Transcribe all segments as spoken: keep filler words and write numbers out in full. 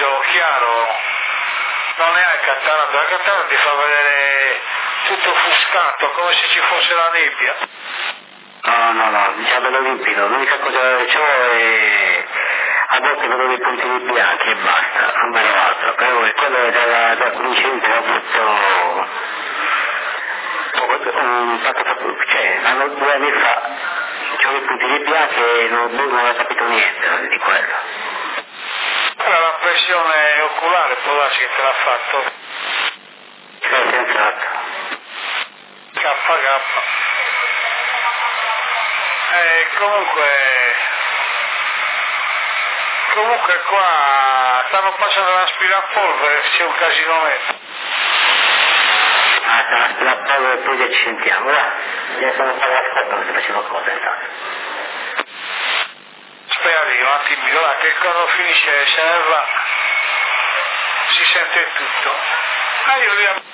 lucido, chiaro, non ne hai cataratta, la cataratta ti fa vedere tutto offuscato, come se ci fosse la nebbia. No, no, no, diciamo limpido, l'unica cosa che ho è a volte vedo dei puntini bianchi e basta, non vedo altro, però quello da, da cominciante ho avuto un fatto, cioè, hanno due anni fa, c'ho dei puntini bianchi e non, non ho capito niente di quello. Allora, la pressione oculare può darsi che te l'ha fatto? Sì, senz'altro. K K. E comunque, comunque qua stanno passando l'aspirapolvere, c'è un casino netto. Ah, sta l'aspirapolvere e poi che ci sentiamo, va? Adesso non fare l'ascolto, non si faceva cosa intanto. Spera lì un attimino, là, che quando finisce se ne va, si sente tutto. Ah, io lì...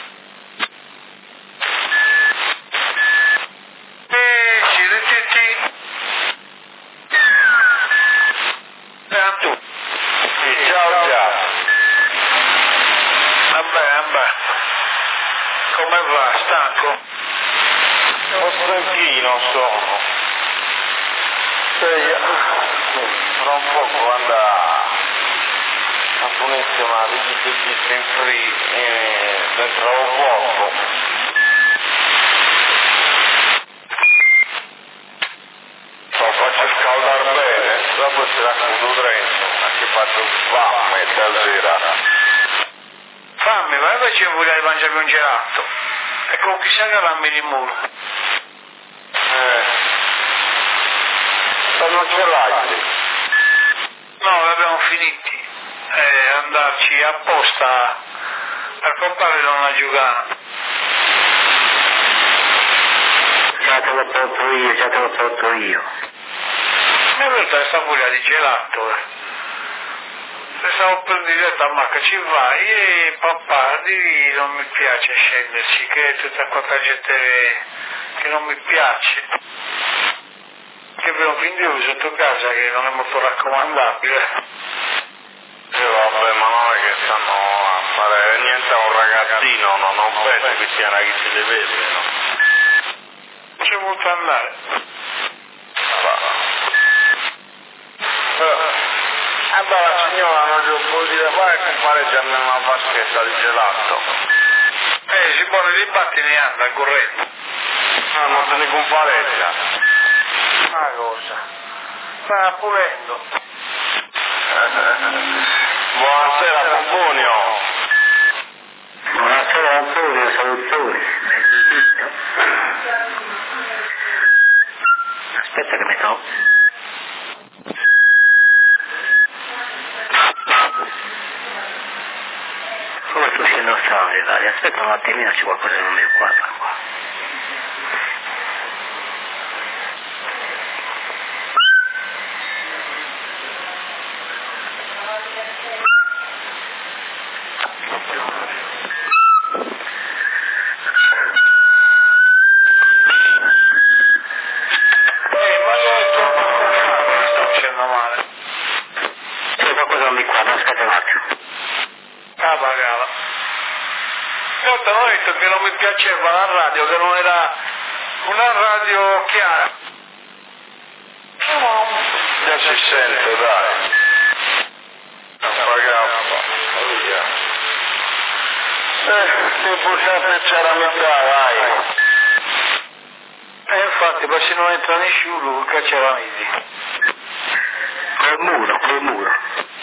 Come va? Stanco? Un po' stanchino sono. Sei, tra un poco anda a punirsi una visita in free e dentro un poco. Lo faccio scaldare bene, dopo si racconto dentro, anche faccio fame stasera. Fame, ma invece io voglio mangiarmi un gelato. E con chi sa che l'ha il muro? Eh. Ma non ce l'hai lì? No, l'abbiamo finiti. Eh, andarci apposta per comprare una giugana. Già te l'ho tolto io, già te l'ho tolto io. Mi è venuta questa voglia di gelato, eh. Stavo per dire a mamma che ci vai e papà di non mi piace scenderci, che è tutta questa gente che non mi piace, che abbiamo quindi io sotto casa che non è molto raccomandabile. E vabbè, ma non è che stanno a fare niente a un ragazzino, no? Non penso che sia una che si deve vedere, no? C'è voluto andare. Allora la signora non gli può dire fare e comprare già una vaschetta di gelato. Eh, si vuole li batti ne anda al corrente. No, non te ne compareggia. Una cosa. Sta pulendo. Buonasera Pomponiò. Buonasera Antonio, salutoni. Aspetta che mi sto. Come sto uscendo strano, Italia? Aspetta un attimino, c'è qualcosa che non mi guarda qua. Eh, ma io ho detto, non sto facendo male. C'è qualcosa che non mi guarda, aspetta un attimo. Ah, pagava. Io te l'ho detto che non mi piaceva la radio, che non era una radio chiara. Già si sente, dai. Pagava. Via. Eh, ti può sempre c'era la metà, dai. E infatti, poi se non entra nessuno, che c'è la misi. Col muro, col muro.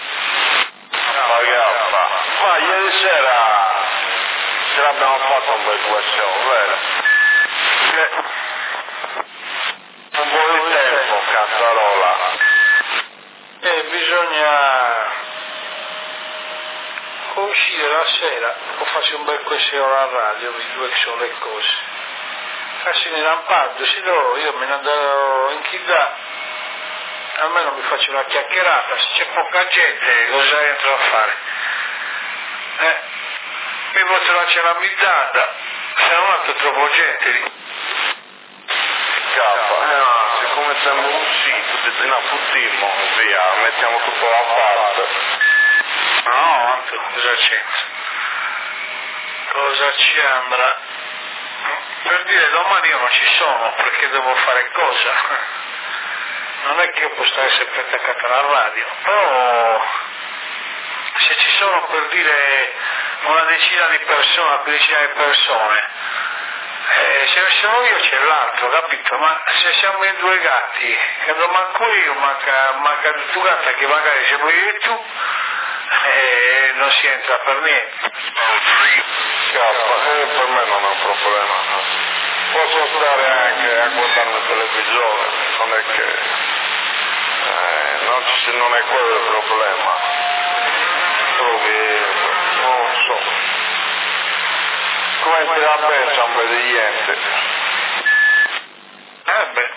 Pagava. Ma ieri sera ce l'abbiamo fatto un bel show, vero? Eh, Un po' di tempo, cazzarola. e bisogna uscire la sera o farsi un bel questo alla radio, vi due che sono le cose. Farsi in rampardo, sì, no, io me ne andrò in chissà, almeno mi faccio una chiacchierata, se c'è poca gente cosa entro a fare? Eh, mi posso lasciare la mizzata, se non è troppo gente lì. Scappa. Eh no, siccome siamo usciti, tutti ne affuttimmo, via, mettiamo tutto da parte. cosa c'entra? Cosa ci andrà? Per dire domani io non ci sono perché devo fare cosa? Non è che io posso stare sempre attaccato alla radio, però se ci sono per dire una decina di persone, una quindicina di persone, eh, se non sono io c'è l'altro, capito? Ma se siamo in due gatti, che non manco io, manca, manca il tuo gatto che magari se vuoi io e tu, eh, non si entra per niente. Eh, per me non è un problema. Posso stare anche a guardare la televisione, non è che eh, non, ci, non è quello il problema. Solo che non so. Come ti la pensa un bel niente? Eh beh.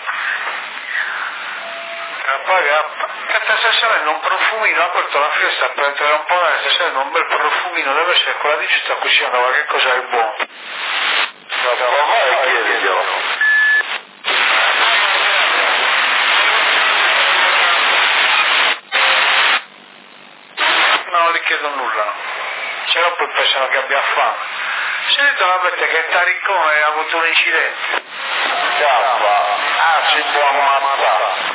Poi questa stasera un profumino, ha aperto la finestra per entrare un po' nella stasera, un bel profumino, deve essere quella di ci sta cucinando qualche cosa di buono. No, però vai e chiediglielo. No, non gli chiedo nulla, se no poi pensano che abbia fame. Sentite la vette che Taricone ha avuto un incidente. Cappa, ah, si può ammazzare.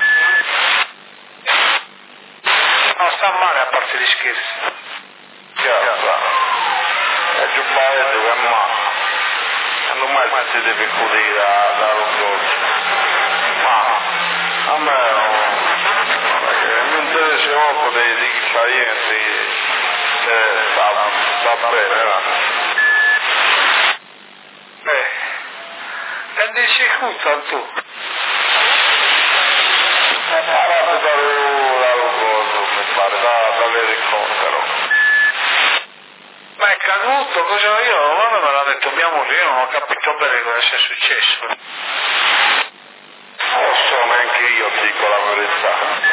Non sta male a parte gli scherzi. Cappa, è giù paese che ammazza. E non mai si deve cudire da, da un dolce. Ma a me non mi interessa molto di, di chi fa niente, eh, sta, sta bene, no? Eh, e dici tutto tu. È parato dal coso, mi pare, da, dall'elicottero. Ma è caduto, cosa io? Guarda me l'ha detto mia moglie, io non ho capito bene cosa sia successo. Non so neanche io, dico la verità.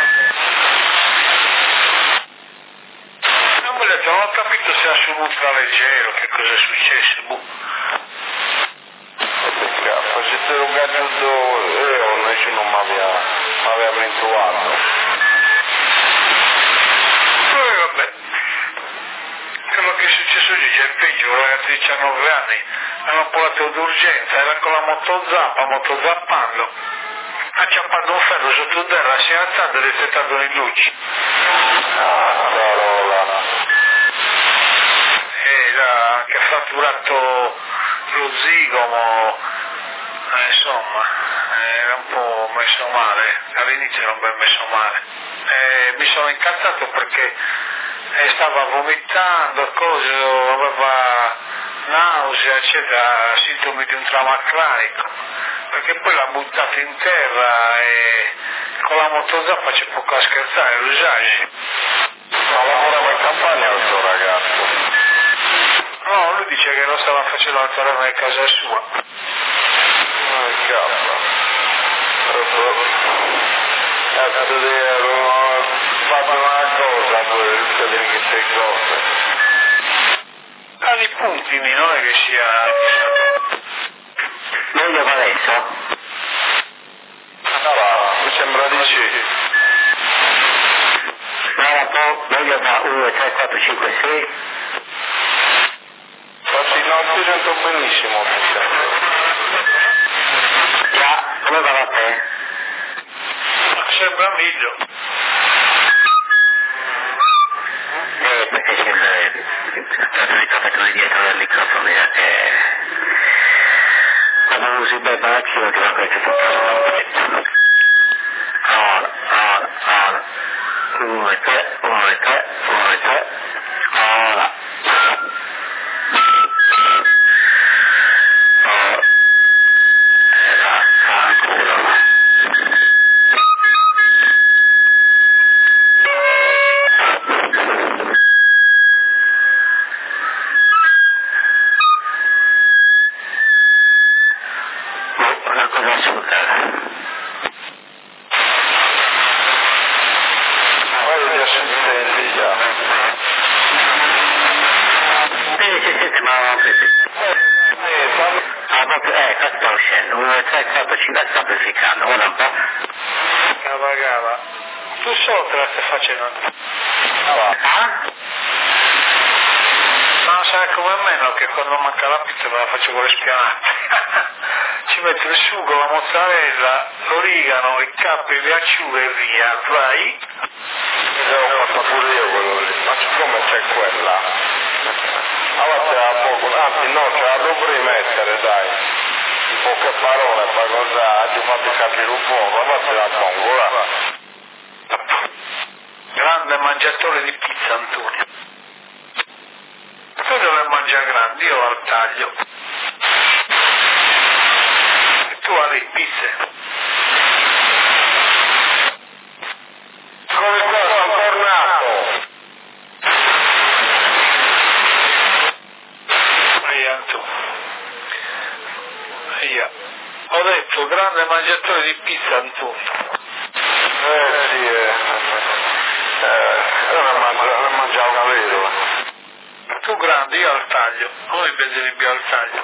Non mi ha detto, non ho capito se era su ultraleggero, che cosa è successo, boh. Se te lo caduto io invece non mi aveva abituato. Poi vabbè, quello che è successo oggi c'è il peggio, un ragazzo di diciannove anni, hanno portato d'urgenza, era con la motozappa, motozappando, ha acciappato un ferro sotto terra, si è alzato ed è tentato in luci. Ah, parola. E ha anche fratturato lo zigomo. Eh, insomma, eh, era un po' messo male, all'inizio era un bel messo male. Eh, mi sono incazzato perché eh, stava vomitando, cose, aveva nausea, eccetera, sintomi di un trauma cranico, perché poi l'ha buttato in terra e con la motozappa c'è poco a scherzare, lo sai. Ma lavorava in campagna questo ragazzo? No, lui dice che lo stava facendo la tornare in casa sua. Cappa. Cazzo di ero fatto una cosa per dire che sei cose. Ha di puntini, non è che sia. Meglio adesso? Allora, mi sembra di sì. Guarda po', meglio da uno, tre, quattro, cinque, sei. Ma sì, no, ti sento benissimo, mi sembra. Già, come va a te? Sembra meglio. Eh, perché sembra stato ricordato dietro del microfono, che quando usi bel barattino ti va questo tutto. Ora, ora, ora. Uno e tre, uno e tre, uno e tre. Ora. Ora. Una cosa assurda. Poi li assistenti già. Eh, sì, sì, ma... Eh, fammi... Ah, proprio, eh, qua sta uscendo. uno, tre, quattro, cinque, sta amplificando. Ora un po'. Cava, cava. Tu solo te la stai facendo. Ah, Ah? fare come me, no, che quando manca la pizza me la faccio con le spianate. Ci metto il sugo, la mozzarella, l'origano, il cappio, le acciughe e via, vai. Mi devo fare pure io quello lì, ma siccome c'è quella, allora te la poco, anzi no, ce la dovrei mettere, dai, in poche parole, poi cosa, ti fate capire un po', allora te la pongo, là. Grande mangiatore di pizza, Antonio. Tu dove mangia grandi, io al taglio. E tu alle pizze. Come qua sono tornato? Via, tu. Via. Ho detto grande mangiatore di pizza, Antonio. Eh sì, eh. Eh, io ne mangio, ne mangiavo vero. Tu grande, io al taglio. Noi piacerebbe al taglio.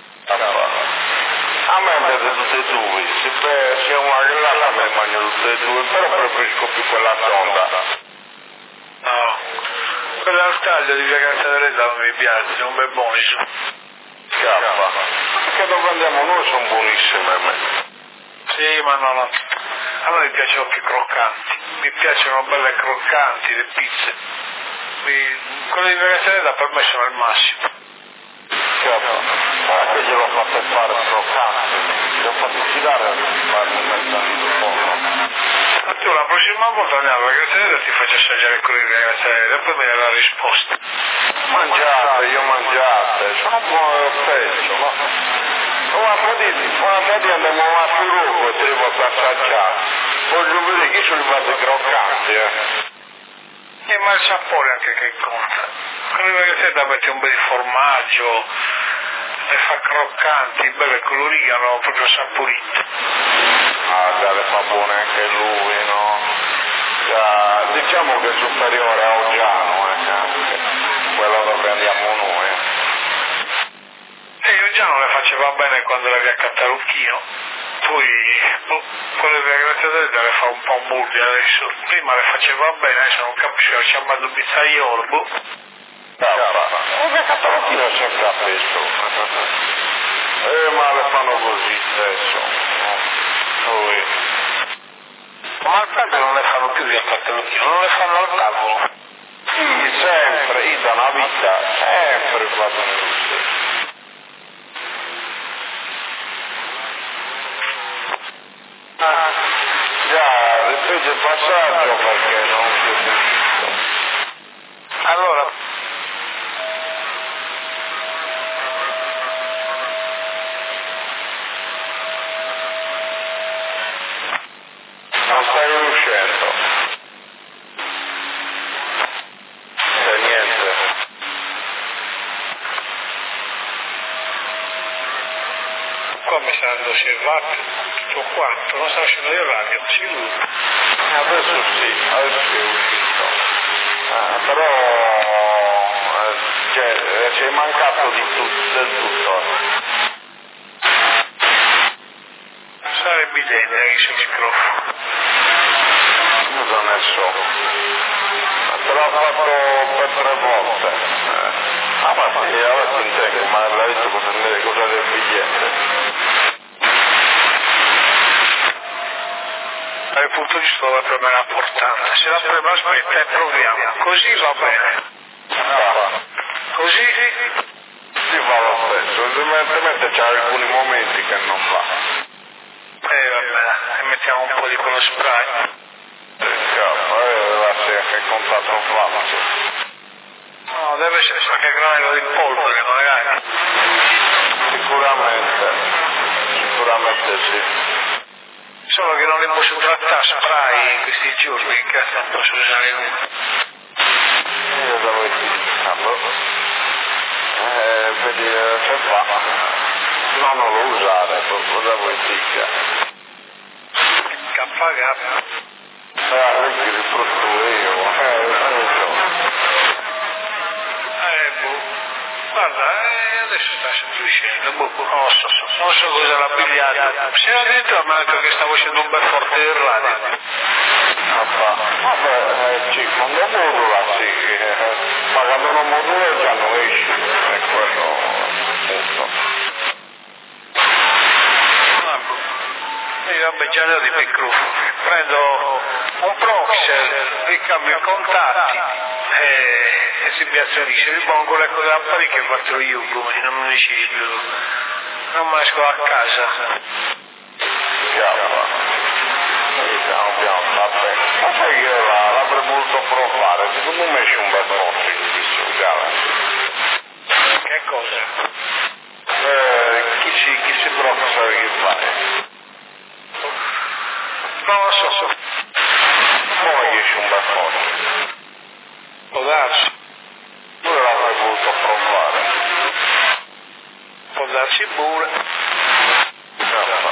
A me piace tutte e due, se c'è una grillata me ne mangio tutte e due, però preferisco più quella tonda. No, quella al taglio di via Cantaderella non mi piace, sono ben buoni. Scappa. Perché dove andiamo noi sono buonissime a me. Sì, ma no, no. A me mi piacciono più croccanti. Mi piacciono belle croccanti le pizze. Mi... Quelle di via Cantaderella per me sono il massimo. Scappa. Ma che gliel'ho fatto fare croccante, gli ho fatto tirare a fare un mezzo di forno. Ma tu la prossima volta andiamo alla Cantaderella e ti faccio assaggiare quelli di via Cantaderella e poi mi dai la risposta. Mangiate, io mangiate, sono buono lo stesso, no? Un'altra di, un'altra di andiamo a Firuco e te li posso assaggiare. Voglio vedere chi sono i vasi croccanti, eh. E ma il sapore anche che conta. Quelli di via Cantaderella metti un bel formaggio, le fa croccanti, belle con l'origano proprio saporito. Ah, già le fa buone anche lui, no? Già, diciamo che è superiore a Oggiano, eh, anche. Quello dove andiamo noi. E io già non le faceva bene quando era via Cattarucchino, poi boh, quelle via Cantaderella le fa un po' burdi adesso. Prima le faceva bene, adesso non capisco, ho chiamato un pizzaiolo, boh. Ma via Cattarucchino è sempre a peso. Eh, ma le fanno così stesso. Poi. Ma al taglio non le fanno più via Cattarucchino, non le fanno al tavolo. Sì, sempre, io da una vita, sempre vado nello stesso. Ah, già, ripeti il passaggio perché non si è sentito. Allora, Non stai riuscendo. C'è niente. qua mi sta dando osservato tutto quanto, non sta uscendo il radio, sicuro. Adesso sì, adesso sì è uscito. Ah, però eh, cioè, ci è mancato di tutto, del tutto. Sarebbe idea sul microfono. Scusa, ne so. Te l'ho fatto per tre volte. Eh. Ah, ma sì, adesso intengo, ma l'ha detto cosa, cosa del biglietto. Al punto giusto la prima è importante, se la prima aspetta e proviamo, così va bene. Ah, Così sì, va lo stesso, evidentemente c'ha alcuni momenti che non va. eh vabbè, e mettiamo un po' di quello spray. Scappa, eh, deve essere anche contatto falso. No, deve essere qualche granello di polvere, magari. Sicuramente, sicuramente sì. Solo che non li posso trattare spray in questi giorni, che cazzo non posso usare nulla. Io devo utilizzarlo. Eh, vedi, eh, se fa. No, non lo usare, lo devo utilizzare. K H. Eh, vedi, riprotto io. Eh, non so. Eh, boh. Guarda, eh, adesso sta semplicemente, boh, non lo so, non so cosa l'ha pigliato. Se addirittura mi ha detto che stavo facendo un bel forte del radio. Vabbè, eh, sì, quando modula sì, eh, ma quando non modula già non esce. bel genere di microfono. Prendo un proxy, ricambio i contatti e, e si piazzolisce. Il buon con le lampade che faccio io, come non mi dici più, non mi esco a casa. Chiaro, piano piano, va bene. Ma sai che io l'avrei voluto provare, secondo me c'è un bel posto in questo, che cosa? Eh, chi si, chi si provoca che fare? Non lo so. Poi che c'è un bel posto. Può darsi. Pure l'avrei voluto provare. Può darsi pure. No, no.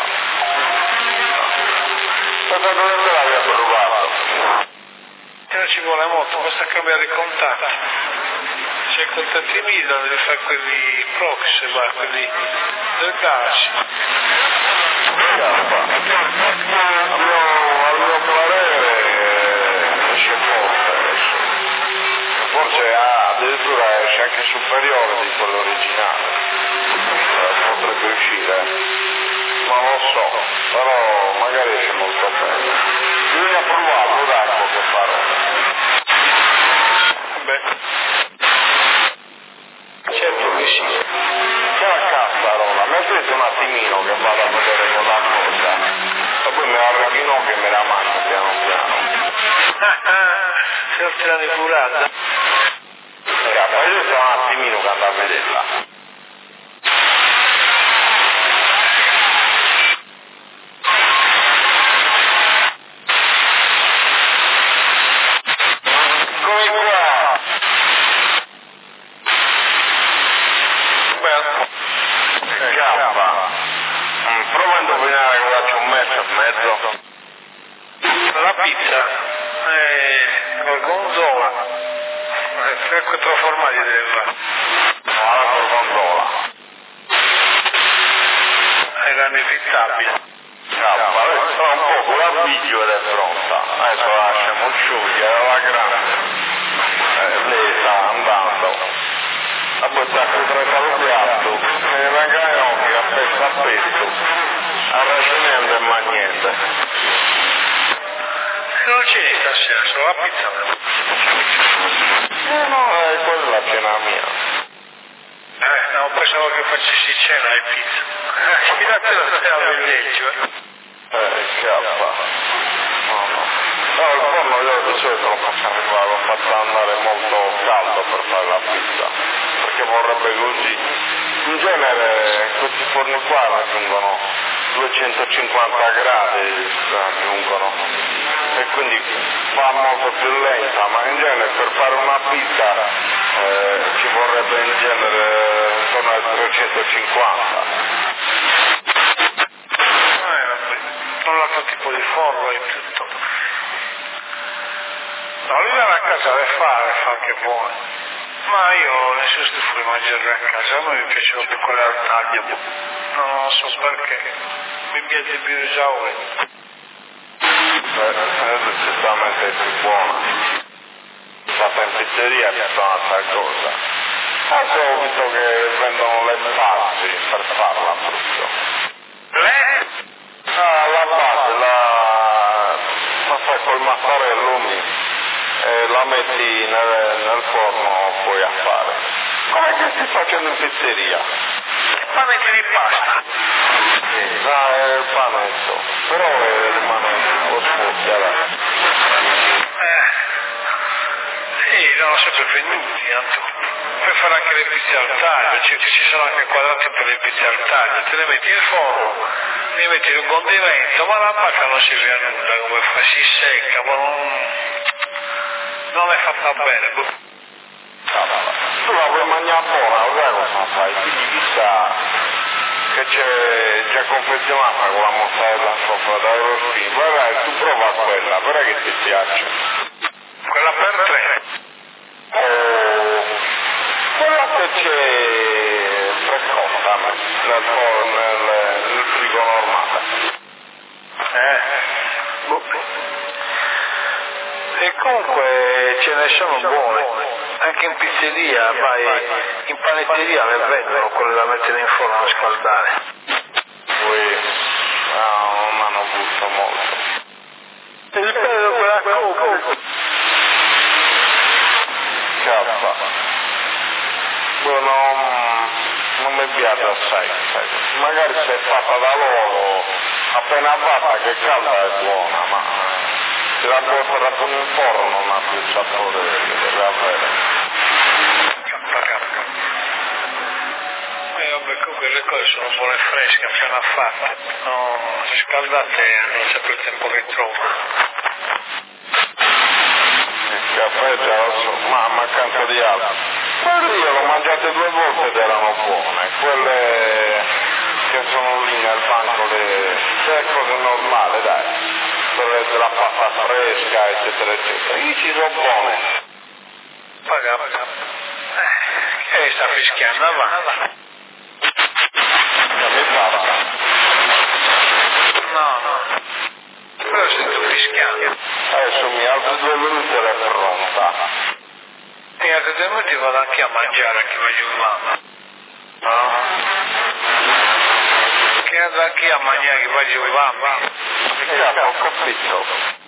Cosa dovrebbe l'aver provato? E non ci vuole molto, basta cambiare i contatti. Se i contatti Milan devi fare quelli proxy, ma quelli del gas. Al mio, al mio parere c'è forte adesso. Forse ah, addirittura esce anche superiore di quello originale. Eh, potrebbe uscire. Non lo so, però magari esce molto bene. Bisogna provarlo, dai, poche parole. Beh, certo che sì. Che la cazzarola, mi ha detto un attimino che vado a vedere quella cosa. E poi me la recchino che me la mangio piano piano. Se non te l'hanno curata. Eh, poi io sto un attimino che andavo a vederla. La pizza eh, con gorgonzola eh, tre quattro formaggi deve fare. No, la gorgonzola. È inevitabile. Cappa, tra un po' con la video ed è pronta. Adesso la lasciamo sciogliere alla grande. Eh, lei sta andando. A buttare il trentato piatto. E venga in occhio, a pezzo a pezzo. A ragionando e ma niente. Non c'è stasera, solo la pizza. Eh no, eh, quella è la cena mia. Eh, no, pensavo che facessi cena e pizza. Eh, ispirate la stella del leggio, eh. Eh, scappa. No, no. No, il forno io di solito lo faccio arrivare, lo faccio andare molto caldo per fare la pizza. Perché vorrebbe così. In genere questi forni qua raggiungono duecentocinquanta gradi, raggiungono. E quindi va molto più lenta, ma in genere per fare una pizza eh, ci vorrebbe in genere intorno ai trecentocinquanta. Eh, vabbè, un altro tipo di forno e tutto. No, lui va a casa deve fare, fa anche buono. Ma io ne sono stufo di mangiare a casa, a me mi piaceva più quella al taglio. Non lo so perché, mi piace più esaurito. Eh, decisamente è più buona. Fatta in pizzeria è tutta un'altra cosa. Adesso ho visto che vendono le basi per farla proprio. Le? Ah, la base, la, la fai col mattarello e la metti nel, nel forno poi a fare. Come che stai facendo in pizzeria? Panetti di pasta. Sì, no, è il panetto, però è rimane un po' sfocciata. Eh, sì, non sempre venuti, tanto. Puoi fare anche le pizze al taglio, cioè, ci sono anche quadrati per le pizze al taglio, te le metti in forno, li metti in un condimento, ma la pasta non serve a nulla, come fa, si secca, ma non, non è fatta bene. Boh. Tu la vuoi mangiare buona, sai cosa fai? Quindi vista che c'è già confezionata con la mozzarella sopra da Eurospin, guarda, tu prova quella, guarda che ti piace. Quella per tre. Oh, quella che c'è frescotta nel, nel, nel frigo normale. Eh, boh. E comunque ce ne sono buone. Anche in pizzeria, vai in panetteria le vendono quelle da mettere in forno a scaldare. Poi, No, non hanno avuto molto. E il bello quella copa. Cazzo. Quello non, non mi piace assai, sai. Magari se è fatta da loro, appena fatta che calda è buona, ma se la buttata con il forno non ha più sapore che deve avere. Cappa cappa. E vabbè, comunque le cose sono buone e fresche, appena fatte. No, scaldate non sempre il tempo che trova. Il caffè già lo so, ma a mancanza di altro. Quelle io l'ho mangiate due volte ed erano buone, quelle che sono lì nel banco, le, le cose normali, dai, quelle della pasta fresca, eccetera, eccetera. Io ci sono buone. Paga, paga. Eh, che sta fischiando avanti? Che mi parla. No, no. Però sento fischiando. Adesso mi altri due minuti ed è pronta. E altri due minuti vado anche a mangiare, anche voglio mamma. No? Che vado anche a mangiare, che voglio mamma. Cazzo, ho capito.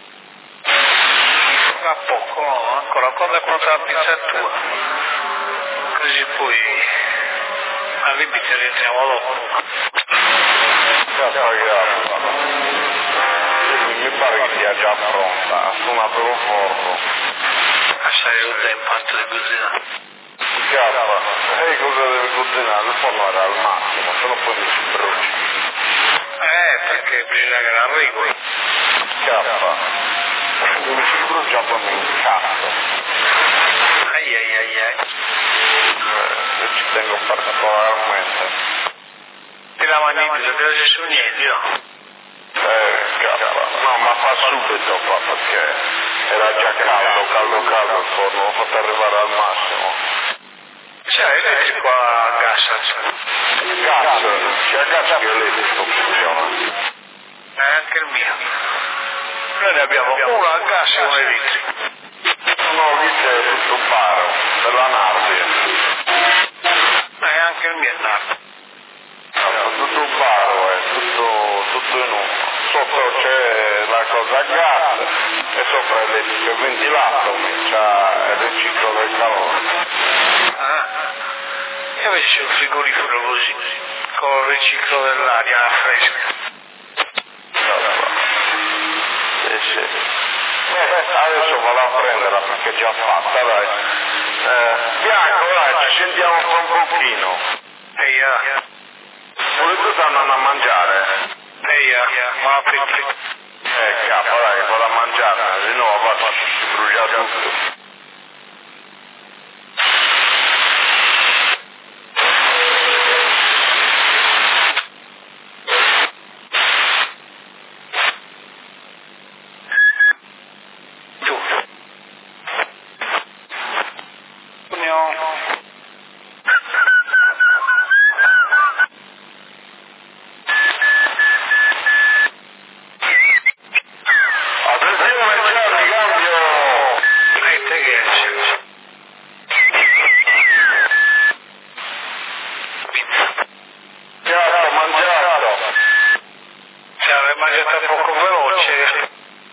Tra poco, no, ancora, quando è pronta la pizza tua? Così poi alle pizze rientriamo dopo. Cazzo, ragazzi. Mi pare che sia già pronta, ha suonato lo forno. Lasciare il tempo anche di cucinare. Cazzo, e cosa deve cucinare? Il forno era al massimo, se no poi mi si brucia. Eh, perché bisogna che la regoli. Cazzo, mi si brucia poi mi incazzo. Ai ai ai ai. Eh, io ci tengo particolarmente. Ti la mangi, non c'è su niente, no? Eh, cazzo, no, ma fa subito qua perché era già caldo, caldo, caldo il forno, l'ho fatto arrivare al massimo. C'è elettrico a gas, Gas, c'è gas che elettrico funziona. è anche il mio. Noi ne abbiamo uno a gas e uno elettrico. No, lì c'è tutto baro, per la Nardi. E anche il mio è nato. Tutto baro, è tutto, tutto in uno. Sotto c'è la cosa a gas e sopra il ventilato, c'è il riciclo del calore. Ah. E invece c'è un frigorifero così, con il riciclo dell'aria fresca. Sì, sì. Eh, adesso vado a prenderla perché è già fatta, dai. Eh, Bianco, dai, ci sentiamo fra un pochino. E io, Volete andare a mangiare? e io, ma appetito. Eh, capo, dai, vado a mangiare, di nuovo si brucia tutto. mangiata poco veloce.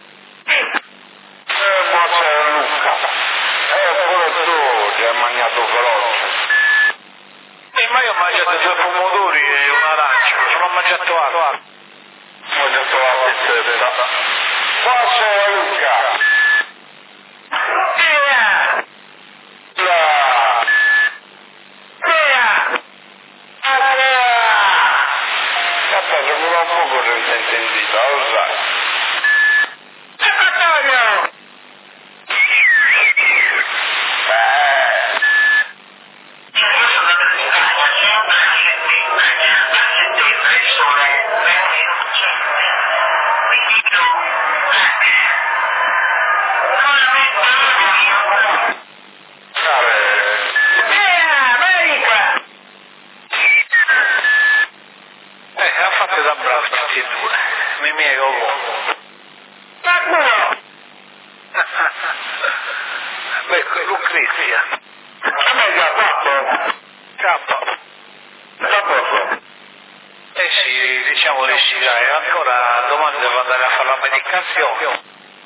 Eh, buonasera Luca. Eh, pure tu ti hai mangiato veloce. Eh, ma io ho mangiato due pomodori e un arancio, non ho mangiato altro. Ho mangiato la pizzetta. Buonasera Luca. Via! La... Via! Cazzo, se mi va un poco che si è intendita, lo sai. Segretario! Beh, stazione.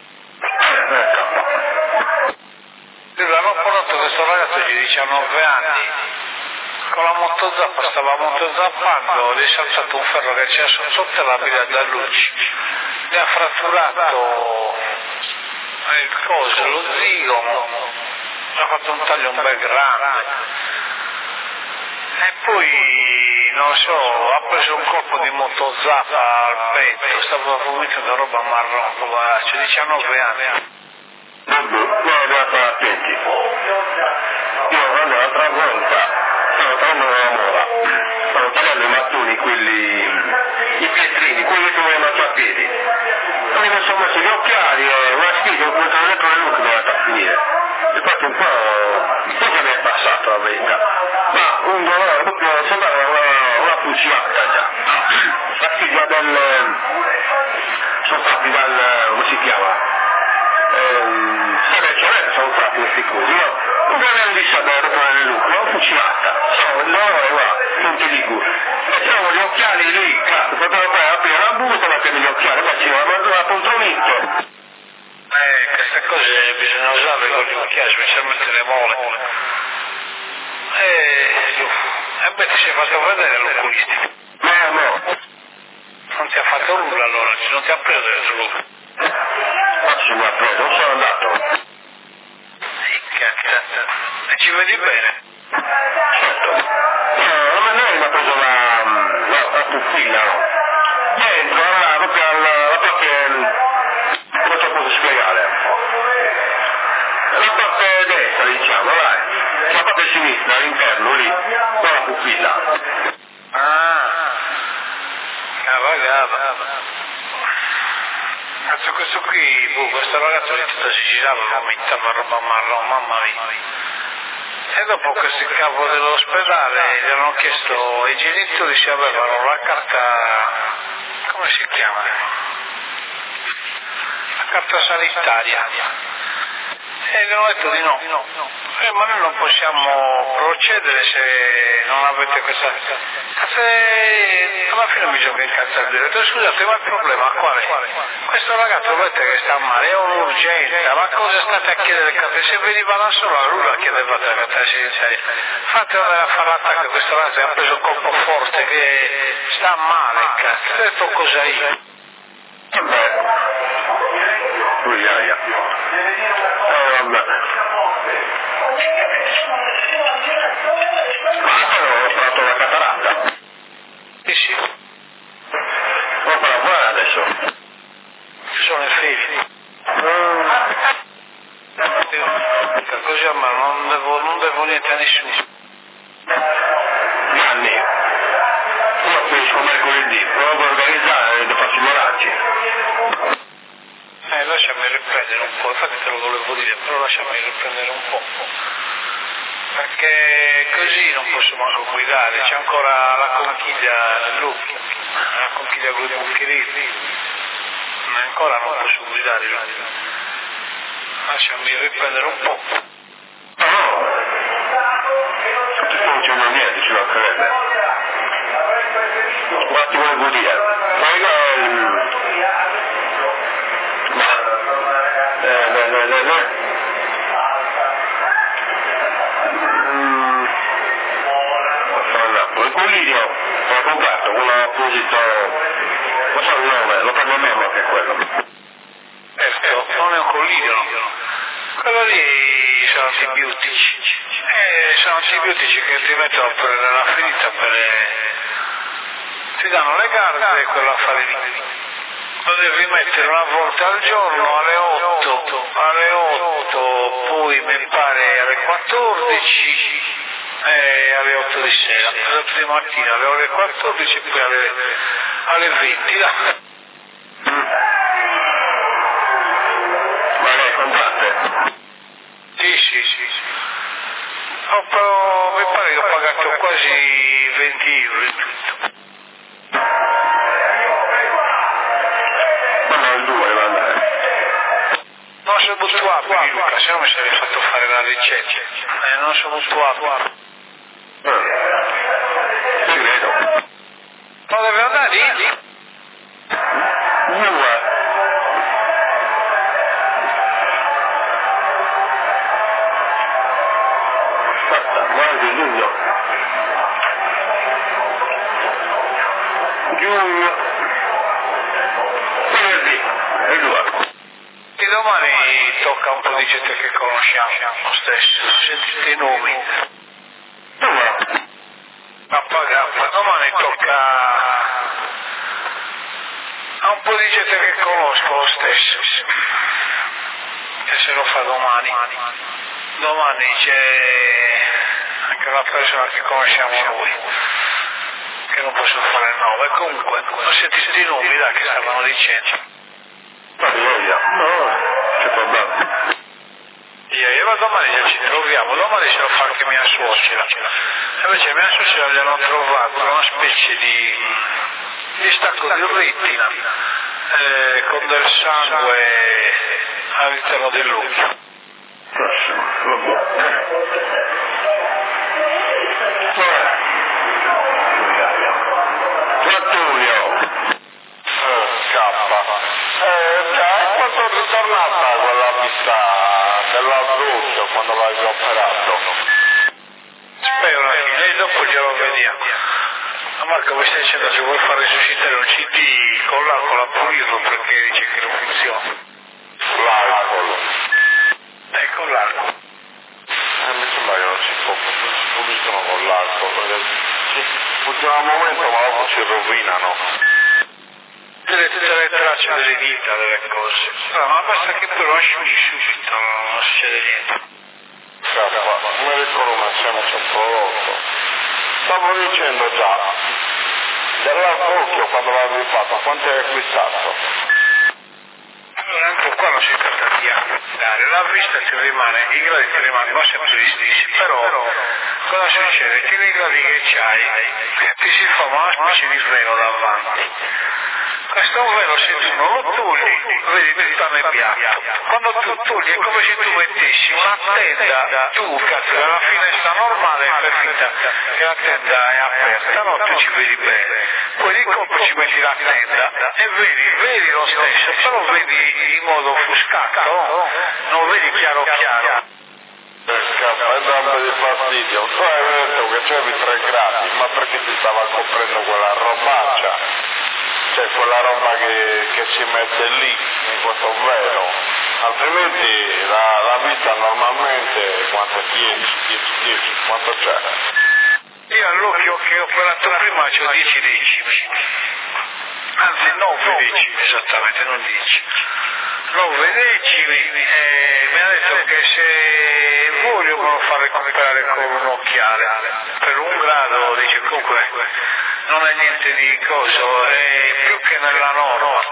Lui l'hanno portato questo ragazzo di diciannove anni, con la motozappa, stava motozappando, gli è saltato un ferro che c'era sotto la via da luci, gli ha fratturato il coso, lo zigomo, ha fatto un taglio un bel grande e poi non so, ha preso un colpo di motozappa al petto, stava vomitando roba marrone, poveraccio, diciannove anni. Noi dobbiamo stare attenti. Io quando l'altra volta stavo trovando una mora, stavo tagliando i mattoni, quelli, i pietrini, quelli che volevano a piedi. Poi mi sono messo gli occhiali e una schifo, ho portato dentro nel look dove andata a finire. Infatti un po', un po' che mi è passato la verità. Ma un dolore proprio sembrava una, una fucilata già. Fastidio del... sono fatti dal... come si chiama? Ehm, se sono fatti questi cosi, no? Un grande di sapere dopo nel lucro, una fucilata, sono il dolore qua, punto di cu. E trovo gli occhiali lì, cazzo, potevo fare aprire la busta, mettere gli occhiali, ma ci va a contromitto. Eh, queste cose bisogna usarle con gli occhiali, specialmente le mole. E eh, beh, ti sei fatto vedere l'oculistico. No, no. Non ti ha fatto nulla allora, non ti ha preso dentro l'occhio. Ma ci mi ha preso, non sono andato. E ci vedi bene? Certo. No, ma lei mi ha preso la, la, la pupilla, no? Dentro, la, proprio alla, la parte, come te posso spiegare? La parte destra, diciamo, dai. La parte sinistra, all'interno, lì, con la pupilla. Ah, cavagava. Cazzo, questo qui, boh, questo ragazzo di tutta si girava, vomitava roba marrone, mamma mia. E dopo questi capo dell'ospedale gli hanno chiesto ai genitori se avevano la carta, come si chiama? La carta sanitaria. E gli hanno detto di no. Eh, ma noi non possiamo procedere se non avete questa... Cazzo, alla fine mi gioca in cazzo dire, ho detto scusate, ma il problema qual è? Questo ragazzo vedete che sta male, è un'urgenza, ma cosa state a chiedere cazzo? Se veniva da sola, lui la chiedeva la carta sanitaria. Fate andare a fare l'attacco, questo ragazzo ha preso un colpo forte che sta male, cazzo, ho detto cosa io? E beh, lui aia. Eh, vabbè. Ho fatto la cataratta. Sì, sì. Ho fatto buona adesso. Ci sono i figli. Mm. Così a me non devo, non devo niente a nessuno. Gianni, io finisco mercoledì, provo a organizzare e devo farci l'oraggio. Eh, lasciami riprendere un po', infatti te lo volevo dire, però lasciami riprendere un po'. Perché così non posso manco guidare, c'è ancora la conchiglia nell'occhio, la conchiglia con i buchi, ma ancora non posso guidare. Lasciami riprendere un po'. No, non sto facendo niente, ci mancherebbe. Un attimo devo dire, poi no, ma, eh, no, no, no, no. Il collirio l'ho comprato, quello apposito, non so il nome, lo parlo meglio anche quello. Certo, non è un collirio, quello lì sono antibiotici, eh, sono antibiotici che ti mettono per la ferita, per ti danno le garze e quello affare lì. Lo devi mettere una volta al giorno alle otto, alle otto, poi mi pare alle quattordici e alle otto di sera, di mattina alle ore quattordici e poi alle, alle venti. Là. Ma le comprate? Sì, sì, sì, sì. Ho, però, mi pare che ho pagato quasi venti euro in tutto. Ma non due devo andare. Non sono mutuabili, Luca, se no mi sarei fatto fare la ricetta. Eh, non sono mutuabili. Eh, ti credo. Non deve andare lì? Due. giugno. Giugno. Venerdì. E due. E domani tocca un po' di gente che conosciamo lo stesso, sentite i nomi. Dove? A pagare, domani tocca a un po' di gente che conosco lo stesso. E se lo fa domani. Domani c'è anche una persona che conosciamo noi, che non posso fare il nome. Comunque, ho sentito i nomi là che stavano dicendo. Ma voglia, no, c'è problema. Io, io domani già ci troviamo, domani ce lo fa anche mia suocera. E invece mia suocera gli hanno trovato una specie di, di stacco di retina eh, con del sangue all'interno dell'occhio. Prossimo, vabbè. Giulio. Eh, scappa. Eh, già, quando è ritornata quella vista dell'abruzzo quando l'avevi operato? Spero alla fine, e dopo glielo vediamo. Ma Marco mi stai dicendo se vuoi far resuscitare un C D con l'alcol a pulirlo perché dice che non funziona. L'alcol. E con l'alcol. Eh, mi sembra che non si può, non si puliscono con l'alcol, perché sì, funziona un momento ma dopo si rovinano. Delle, tutte le tracce delle dita, delle cose. No, ma basta che poi lo asciughi subito, non succede niente. Scappa, come ricordo insieme c'è un prodotto. Stavo dicendo già, dell'occhio quando l'avevi fatto, quanto hai acquistato? Allora anche qua non si tratta di acquistare, la vista ti rimane, i gradi ti rimangono sempre gli stessi, però cosa succede? Che nei gradi che c'hai ti si forma una specie di velo davanti. Questo velo se tu non lo togli, vedi tutto annebbiato. Quando tu togli è come se tu mettessi una tenda, tu cazzo dalla finestra normale e fai finta che la tenda è aperta, no, tu ci vedi bene. Poi di colpo ci metti la tenda e vedi, vedi lo stesso, però vedi in modo offuscato, no? Non vedi chiaro chiaro. Scappa, è da un po' di fastidio. Tu hai detto che c'avevi tre gradi, ma perché ti stava coprendo quella robaccia? Cioè quella roba che, che si mette lì, in questo velo, altrimenti la, la vista normalmente quanto è? dieci, dieci, dieci, quanto c'è? Io all'occhio che ho operato prima c'ho dieci decimi, anzi nove decimi esattamente, non dieci. nove decimi e mi ha detto che se voglio me lo fa recuperare con un occhiale, per un grado dice comunque non è niente di coso, è più che nella norma.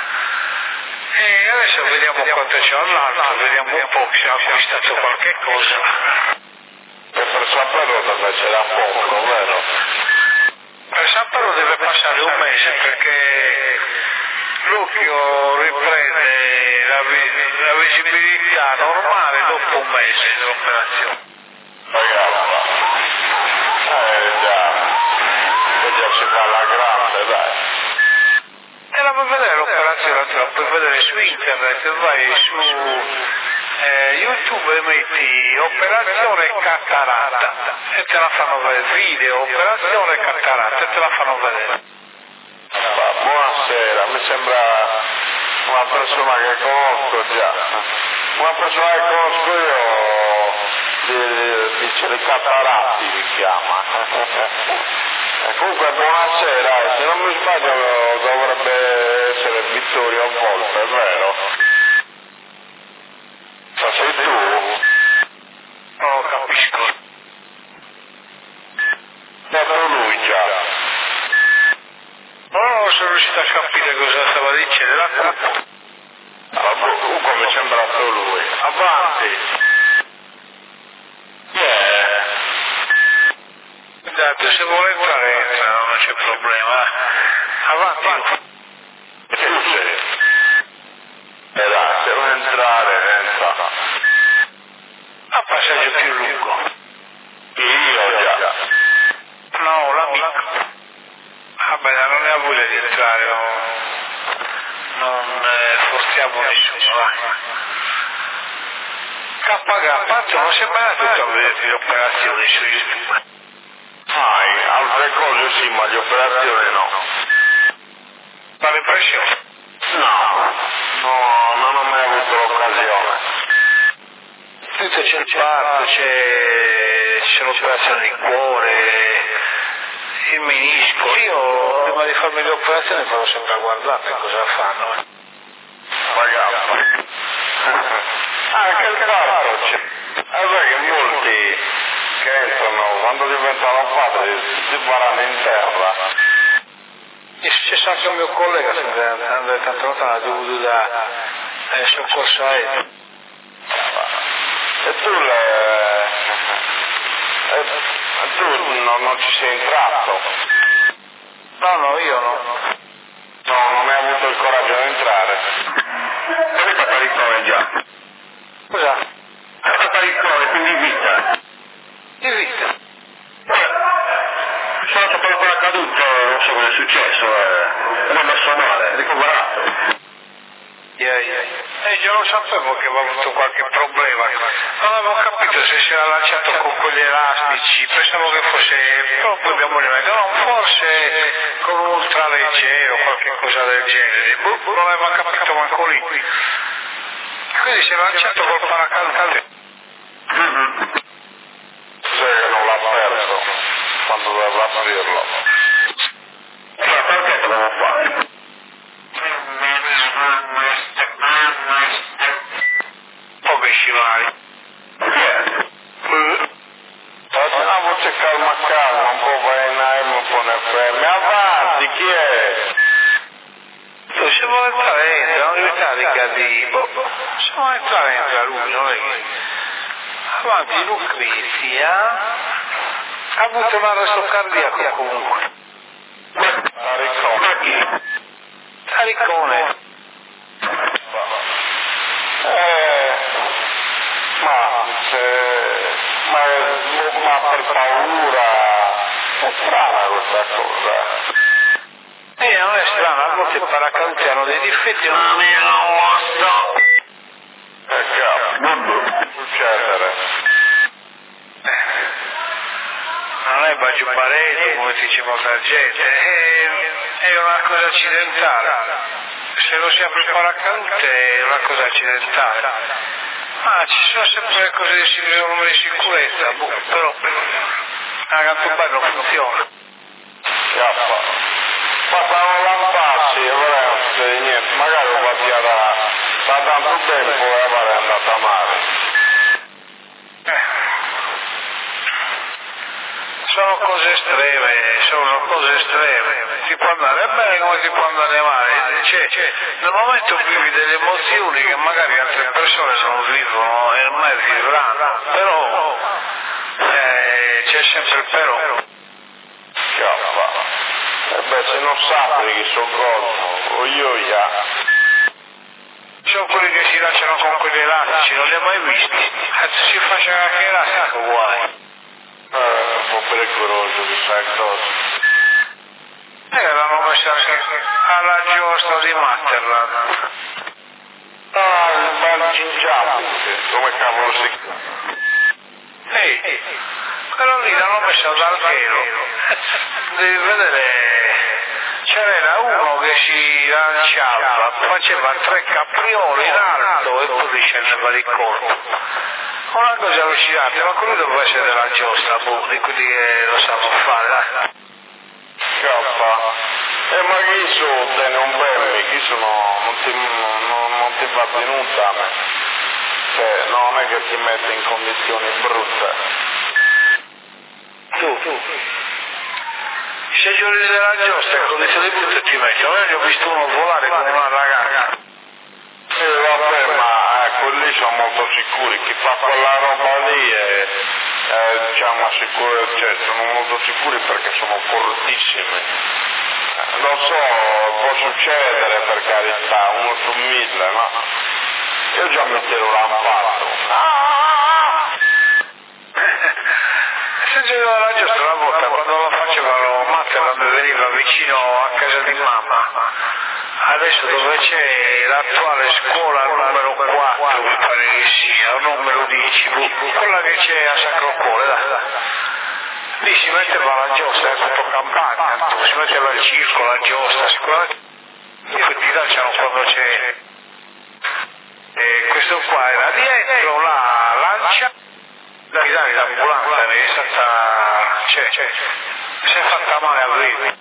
E adesso vediamo quanto c'è all'alto, vediamo un po' se ha acquistato qualche cosa. E per saperlo deve essere a poco, vero? Per saperlo deve passare un mese perché l'occhio riprende la, vi- la visibilità normale dopo un mese dell'operazione. Ragazzi, eh già, e già si fa alla grande, dai. E la puoi vedere l'operazione, te la puoi vedere su internet, vai su eh, YouTube e metti operazione cataratta e te la fanno vedere, video operazione cataratta e te la fanno vedere. Buonasera, mi sembra una persona che conosco già. Una persona che conosco io di- dice le cataratti mi chiama. E comunque buonasera, e se non mi sbaglio dovrebbe essere Vittorio Volpe, è vero? Ma sei tu? Non lo capisco. Proprio lui già. Non sono riuscito a capire cosa stava dicendo, la colpa. Ma comunque mi sembra solo lui. Avanti. Yeah. Dato, se vuole entrare entra, non c'è problema. Avanti. Tu sei. E dai, se vuoi entrare, entra. A passaggio più lungo. Io già. No, l'amico. Vabbè, non ne ha voglia di entrare, no. Non eh, forziamo nessuno, vai. K H, tanto non sei mai andato a vedere le operazioni su YouTube? Mai, altre cose sì, ma le operazioni no. Fa l'impressione? No, no, non ho mai avuto l'occasione. Tutto c'è il parto, c'è, ci sono operazioni di cuore, il menisco. Io prima di farmi le operazioni vado sempre a guardare cosa fanno. Pagato. Anche il parto c'è. Allora che molti che entrano, quando diventano padri, si parano in terra. È successo anche a un mio collega, sempre andare tanto lontano, ha dovuto da eh, soccorso aereo. E tu, le... e tu non, non ci sei entrato? No, no, io no. No, non hai avuto il coraggio di entrare. Dove sta Paricone già? Scusa? Sta Paricone, quindi in vita? Di vita? Sono stato ancora caduto, non so cosa è successo, eh. Non messo male, ricoverato. Yeah, yeah. Eh, io lo sapevo che aveva avuto qualche problema. Non avevo capito se si era lanciato con quegli elastici, pensavo che fosse proprio abbiamo detto, no, forse con un ultraleggero o qualche cosa del genere. Boh, non aveva capito manco lì. Quindi si è lanciato col paracadute. Mm-hmm. Sai che non l'ha perso quando doveva aprirlo. Ma perché te lo fare? Pochi scivolari. Chi è? La voce calma calma, un po' vai in aereo, un po' ne fermi. Avanti, chi è? Tu se vuole entrare entra, non diventare ricadì. Boh, se vuole entrare entra lui, non è che... Avanti, Lucrezia ha avuto un arresto cardiaco comunque. Taricone. Taricone. Eh, ma, se, ma, ma per paura, è strana questa cosa. Eh, non è strano, a volte i paracadute hanno dei difetti, non mi sto. Eh, capo, non può succedere. Non è Baggio Barelli, come dice molta gente, è, è una cosa accidentale. Se lo si apre il paracadute è una cosa accidentale. Ma ci sono sempre cose di sicurezza, boh, però la canto non funziona. Cappa. Ma non la passi, veramente, niente, magari lo fatti da, da tanto tempo e avrei è andata male. Sono cose estreme, sono cose estreme. Ti può andare bene come ti può andare male. Cioè, nel momento vivi delle emozioni che magari altre persone non vivono e mai vivranno, però eh, c'è sempre il però. Cappa. E beh, se non sappi che sono cosa, o io ya. Sono quelli che si lasciano con quegli elastici, non li ho mai visti. Cazzo, si faccia anche elastico, vuoi? Eh, è un po' pericoloso questa cosa. Eh, l'hanno messa anche alla giostra di Matterland. Ah, il bungee jumping, come cavolo si chiama? Ehi, quello lì l'hanno messo dall'altero. Devi vedere, c'era uno che si lanciava, faceva tre caprioli in alto e poi scendeva di colpo. Una cosa allucinante, ma quello doveva essere della giostra, boh, di quelli che lo sanno fare, dai. Cappa. E ma chi sono te non belli, chi sono, non ti, non, non ti va venuta a me. Cioè, non è che ti mette in condizioni brutte. Tu, tu. Se giuri della giostra in condizioni brutte ti mettono, io ho visto uno volare con una ragazza. Eh, vabbè, ma eh, quelli sono molto sicuri, chi fa quella roba lì è, è diciamo sicuro, cioè sono molto sicuri perché sono fortissimi. Eh, lo so, può succedere per carità, uno su mille, no? Io già mi ero lampato. Ah! Se giuri della giostra una volta quando lo facevano Matterland veniva vicino a casa di mamma. adesso dove c'è l'attuale scuola numero quattro, mi pare che sia, o numero dieci, quella che c'è a Sacro Cuore, dai. Lì si metteva la giostra, è tutto campagna, si metteva il circo, la giostra, sicuramente questi là c'erano quando c'è. E questo qua era dietro la lancia, da guidare l'ambulanza, è stata, cioè, si è fatta male a lui.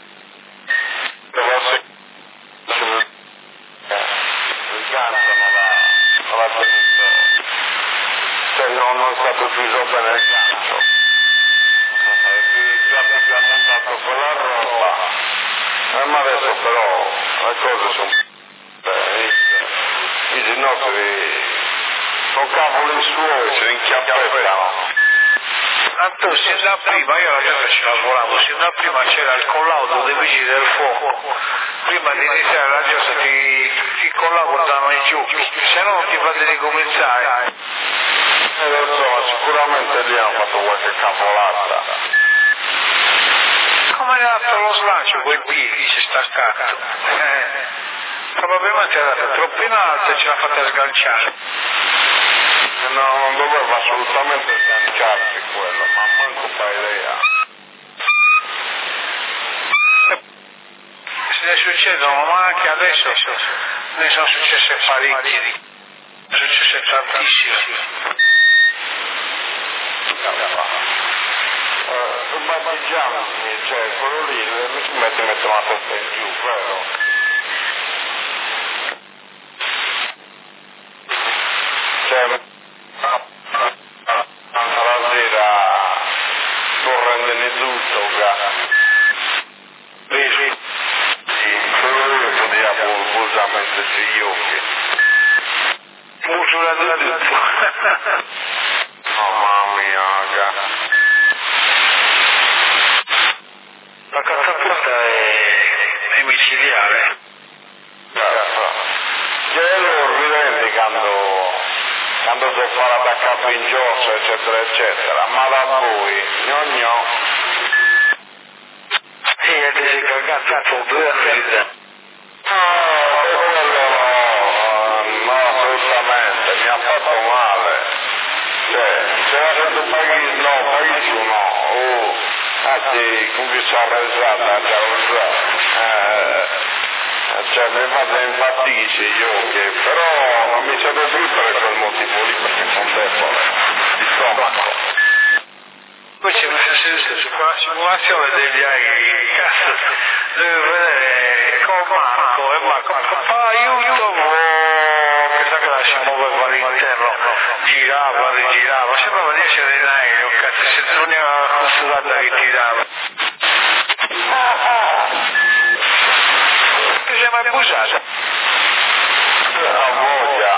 Cioè non, non è stato chiuso bene il gancio, più ha montato quella roba, eh, ma adesso però le cose sono i nostri sono cavoli suoi, si rinchiappettano. Tanto sin da prima, io la gente ci lavoravo, sin da prima c'era il collaudo dei vigili del fuoco, prima di iniziare la giostra ti, ti collaudano in giù, se no non ti fate ricominciare. E lo so, sicuramente lì hanno fatto qualche cavolata. Come gli ha dato lo slancio quei piedi, ci sta scatto. Eh, probabilmente ha dato troppo in alto e ce l'ha fatta sganciare. No, non doveva assolutamente sganciarsi quello, ma manco fa idea. Se ne succedono, ma anche adesso ne sono successe parecchie, sono successe tantissime. Uh, un battigiano, cioè quello lì, mi si mette mettere una testa in giù, vero? Cioè, alla sera non rende tutto, sì, quello lì poteva bulbosamente sugli occhi. Musura di tutto. Oh mamma mia, la catapulta è, è micidiale. Che loro rivendicano quando si fa la backup in giosso, eccetera, eccetera, ma da voi, gnogno. Sì, è che si cagato un po' due anni. No, quello no, no, assolutamente, mi ha fatto male. Cioè, se la gente paghi, no, paghi su no, oh, anzi, comunque si è arresata, si è arresata, eh, cioè mi fate infattisce io, che però non mi siete più per quel motivo lì, perché sono debole, di stomaco. Poi c'è questa simulazione degli aerei, cazzo, deve vedere con Marco, e Marco, papà, aiuto, che sa che la si muoveva all'interno, girava, rigirava, sembrava di essere in aereo, cazzo, se non era costata che tirava. Che sei mai busato? La voglia.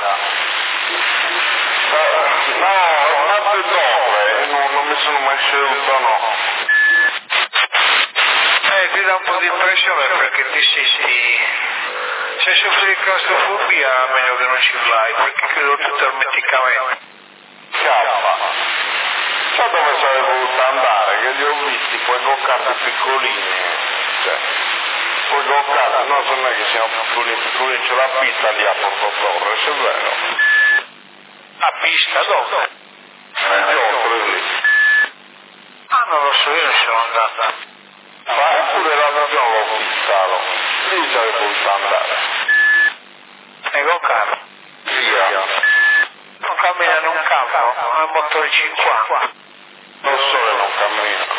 No, non ha più dove, non, non mi sono mai scelto, no. Eh, ti dà un po' di impressione perché ti senti... Se soffri di claustrofobia, meglio che non ci vai, perché credo tutto ermeticamente. Chiappa. Sai dove sarei voluto andare? Che li ho visti, quei go-kart piccolini, cioè, quei go-kart, no, non è che siano piccolini, piccolini, c'è la pista lì a Porto Torres, è vero? A pista dove? Nel giorno lì. Ah, non lo so, io non sono andata. Ma eppure l'altro giorno l'ho visto, lì sarei voluto andare. E go-kart? Via. Non cammina in un campo, ha un motore cinquanta. Non solo non cammino.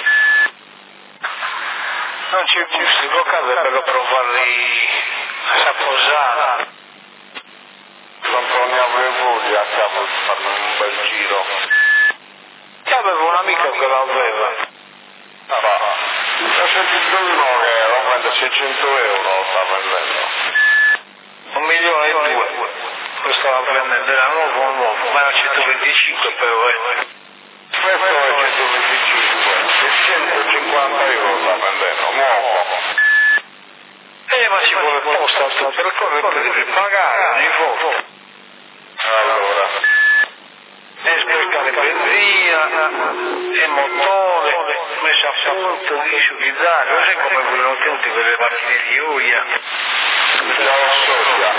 Non c'è gusto, i go-kart è bello provarli a Saposana. Tanto ne avevo lì a capo di farmi un bel giro. Io avevo un amico che l'aveva. Ah, va. Ho sentito uno che lo vende seicento euro, lo sta vendendo. Un milione e due. Questo la prendendo, era nuovo, nuovo, ma era centoventicinque però, eh. Questo è centoventicinque, centocinquanta euro sta vendendo, nuovo. Eh, ma ci vuole posta, per correre devi pagare ogni volta. Allora. E sprecare benzina, e motore, messa a punto, di sughidare, così come volevano tutti per le macchine di Uia. Già lo so, già.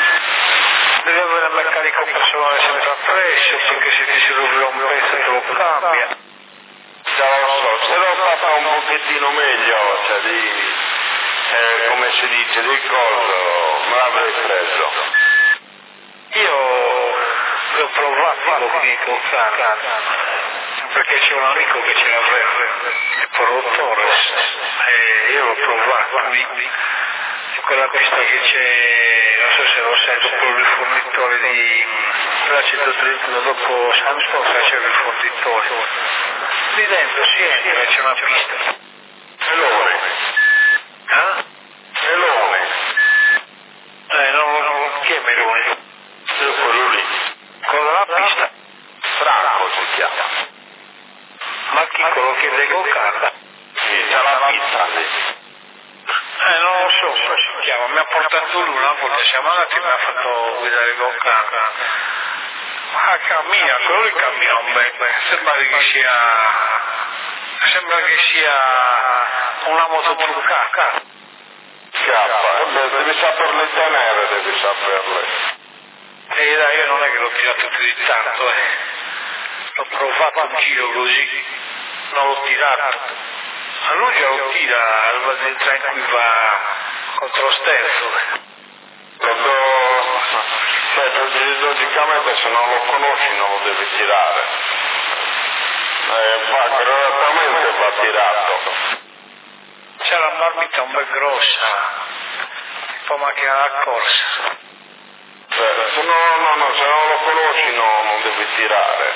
Devi avere il meccanico personale sempre appresso, perché se ti si rovina un pezzo te lo cambia. Già lo so, se l'ho fatta un pochettino meglio, cioè di, eh, come si dice, di coso, me l'avrei preso. Io l'ho provato qui con Sara, perché c'è un amico che ce l'aveva, il produttore, e io l'ho provato qui, in quella pista che c'è, non so se lo sai, dopo il rifornitore di l'acido tritico, dopo Santos c'è il rifornitore. Lì dentro si entra, c'è una pista. Melone. Ah? Melone. Eh, non, non, chi è Melone? Io quello lì. Quello della pista. Franco si chiama. Ma chi quello che le go-kart? Sì, c'ha la pizza lì. Eh, non lo so come si chiama, mi ha portato lui una volta, siamo andati e mi ha fatto guidare il go-kart. Ma cammina, quello lì cammina un bel, sembra che sia, sembra che sia una moto truccata. Chiappa, devi saperle tenere, devi saperle. E dai, io non è che l'ho tirato più di tanto, eh. L'ho provato un giro così, non l'ho tirato. A lui già lo tira, va dentro in cui va contro sterzo. Quando, cioè, logicamente se non lo conosci non lo devi tirare. Eh, va, gradatamente va tirato. C'è la marmita un bel grossa, tipo macchina da corsa. Cioè, se, no, no, no, se non lo conosci no, non devi tirare.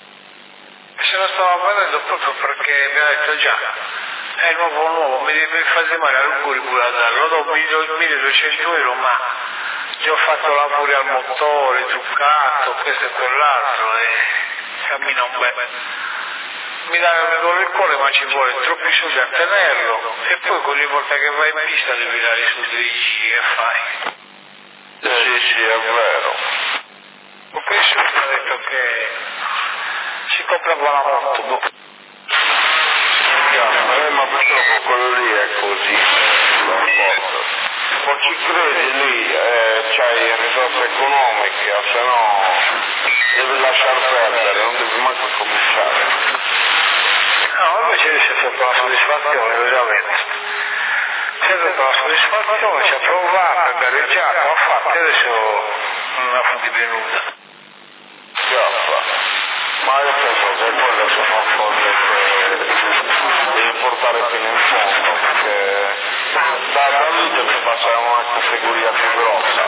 E se lo stavo vedendo proprio perché mi ha detto già, è nuovo nuovo, mi devi fare male all'auguri pure a darlo, dopo milleduecento euro, ma già ho fatto lavori al motore, truccato, questo e quell'altro, e cammina un bel. Mi dà mi vuole il cuore, ma ci vuole troppi soldi a tenerlo, e poi ogni volta che vai in pista devi dare su dei giri, e fai. Eh, sì, sì, è vero. Ho penso che ha detto che si compra buona moto, boh. Eh, ma purtroppo quello lì è così, o ci credi lì, eh, c'hai risorse economiche, o se no devi lasciar perdere, non devi manco cominciare. No, invece si è fatto la soddisfazione, veramente. Si è fatto la soddisfazione, ci ha provato, ha gareggiato, ha fatto, adesso non ha fatto divenuta. Chiappa. Ma io penso che quelle sono cose che devi portare fino in fondo, perché da, da lì devi passare a una categoria più grossa.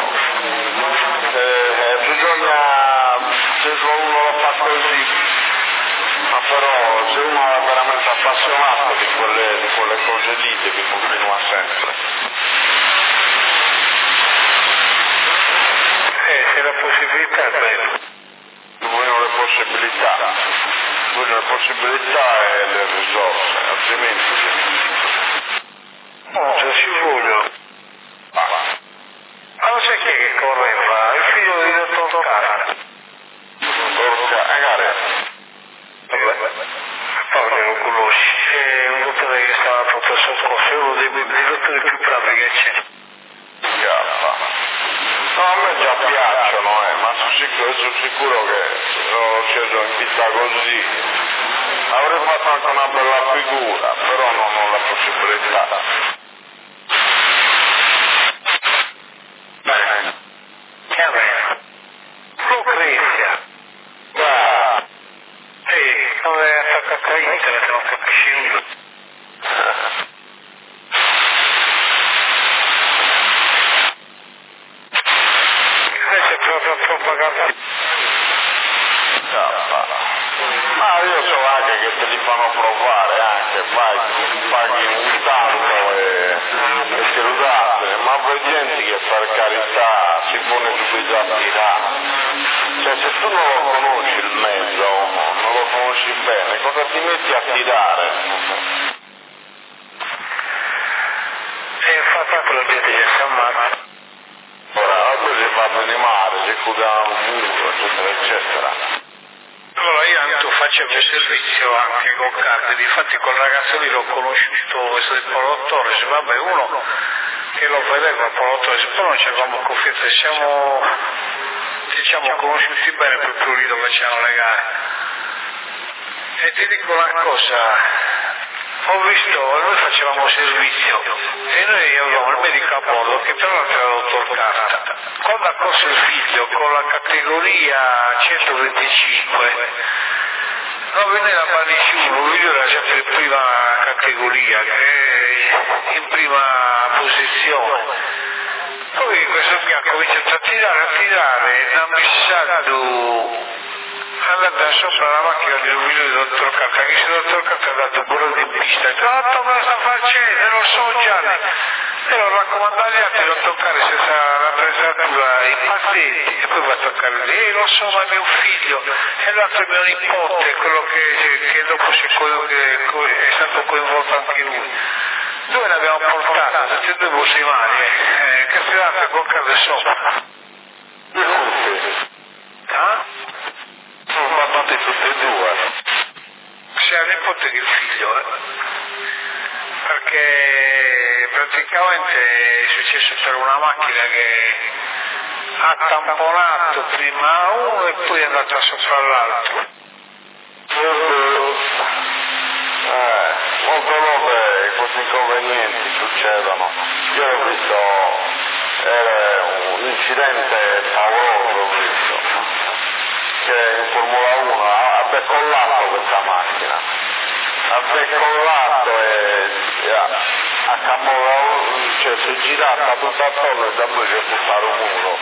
Eh, bisogna, se uno lo fa così, ma però se uno è veramente appassionato di quelle, di quelle cose lì devi continuare sempre. Eh, se la possibilità è bella. Vogliono le possibilità, vogliono le possibilità e le risorse, altrimenti No, se si vuole. ah, Ma non sai chi è che correva? Il figlio di dottor Cara. porca, magari, Vabbè, Paolo lo conosci. È un dottore che stava proprio soccorso, è uno dei, dei dottori più bravi che c'è. chiappa. No, a me già piacciono, eh, ma sono sicuro, sono sicuro che se sono sceso in pista così avrei fatto anche una bella figura, però non ho la possibilità. Beh, che aveva? Lucrezia. Beh, Sì, dove è attaccata a internet, non capisci nulla. Invece è proprio propaganda. ma io so anche che te li fanno provare anche, vai, paghi un tanto e, e te lo date, ma poi gente che per carità si pone subito a tirare. Cioè se tu non lo conosci il mezzo, non lo conosci bene, cosa ti metti a tirare? E infatti quello che ti è chiamato. Ora, oggi si fa bene male, si cura un muro, eccetera, eccetera. Allora io anche facevo servizio anche con carte, infatti quel ragazzo lì l'ho conosciuto, questo del produttore, dice vabbè uno che lo vedeva un po', poi non c'eravamo confidenza, siamo diciamo conosciuti bene proprio lì dove c'erano le gare. E ti dico una cosa, ho visto, noi facevamo servizio e noi avevamo il medico a bordo che tra l'altro era il dottor Carta. Quando ha corso il figlio con la categoria centoventicinque, non veniva mai nessuno, lui era sempre in prima categoria, in prima posizione. Poi questo qui ha cominciato a tirare, a tirare, un messaggio andata sopra la macchina di un video del dottor Carta, che il dottor Carta ha dato pure di pista, ha detto, ah, cosa sta facendo, non so Gianni. E lo raccomando agli altri di non toccare senza l'attrezzatura i pazienti, e poi va a toccare lì, e lo so, ma è mio figlio, e l'altro è mio nipote, quello che, che dopo si, che, è stato coinvolto anche lui. Dove l'abbiamo portato? Tutti e due Bossimani, eh, che si dà con case sopra. Ah? Sono battuti tutti e due. Sia il nipote che il figlio, eh. Perché praticamente è successo per una macchina che ha tamponato prima uno e poi è andata sopra l'altro. Eh, molte volte questi inconvenienti succedono. Io ho visto, era un incidente pauroso, ho visto, che in Formula uno ha decollato questa macchina, ha decollato e, e ha, ha capovolto, cioè si è girata tutta attorno e da poi c'è buttato un muro.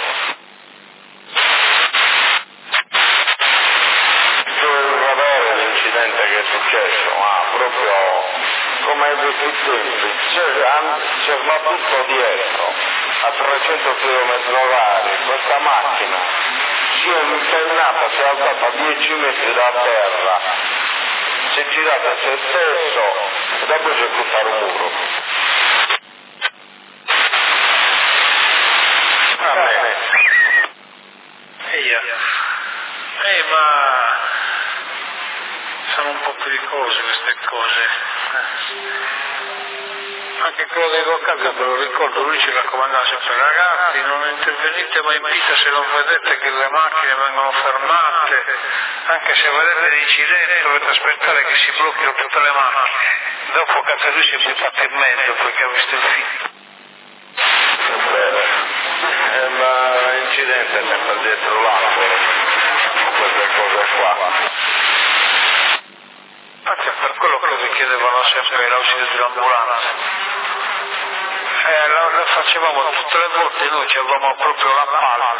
L'incidente che è successo, ma proprio come è più semplice, c'era tutto dietro, a trecento chilometri orari, questa macchina si è impennata, si è alzata a dieci metri da terra, si è girata a se stesso e dopo c'è buttato un muro. A me. E io. Eh, ma sono un po' pericolose queste cose. Anche quello dei locali, me lo ricordo, lui ci raccomandava sempre, ragazzi non intervenite mai in pista se non vedete che le macchine vengono fermate, anche se vedete l'incidente dovete aspettare che si blocchino tutte le macchine. Dopo che lui si è buttato in mezzo perché ha visto il figlio. Eh, ma l'incidente è sempre dietro l'angolo, queste cose qua. Infatti per quello che richiedevano sempre l'ausilio dell'ambulanza. Eh, lo, lo facevamo tutte le volte, noi avevamo proprio la palla.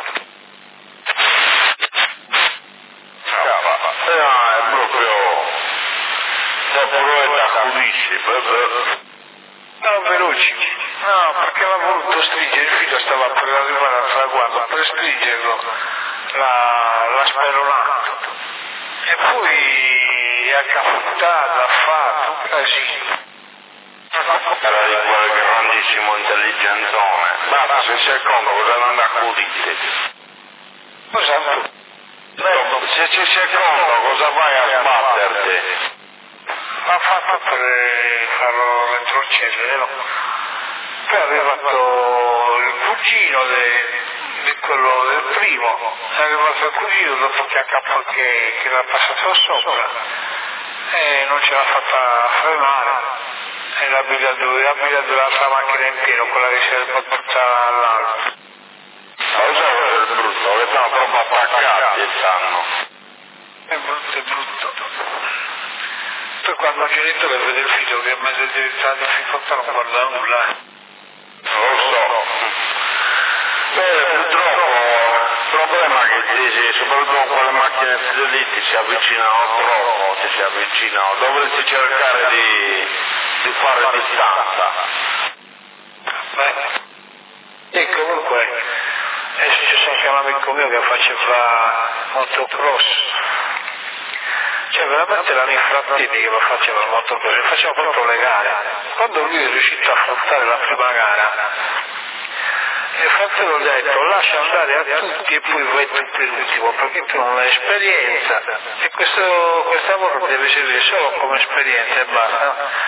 Eh, no, è proprio dopo noi da accudisci, No, veloci. No, perché aveva voluto stringere, il figlio stava per arrivare al traguardo, per stringerlo l'ha speronato. E poi ha capottato, ha fatto un casino. Era di quel grandissimo intelligenzone. Basta, se si è conto cosa non da accudite. Cosa? Se ci si è conto cosa vai a sbatterti? L'ha fatto per farlo retrocedere, no? Poi è arrivato il cugino de, di quello del primo, è arrivato il cugino dopo che, che, che l'ha passato sopra e non ce l'ha fatta frenare. E l'ha guidato l'altra macchina in pieno, quella che si è portata all'alto. Ma lo so che è brutto, che stanno proprio attaccati e stanno. È brutto, è brutto. Poi quando il genitore vede il figlio che è in mezzo a difficoltà non guarda nulla. Lo so. Beh, purtroppo il problema è che sì, soprattutto con quelle macchine lì ti si avvicinano troppo, ti si avvicinano. Dovresti cercare di... di fare distanza. Beh, e comunque è successo anche a un amico mio che faceva motocross, cioè veramente erano infrattini che lo faceva il motocross, faceva proprio le gare. Quando lui è riuscito a affrontare la prima gara, il fratello gli ha detto lascia andare a tutti e poi vai tu per l'ultimo perché tu non hai esperienza e questo, questa volta deve servire solo come esperienza e basta.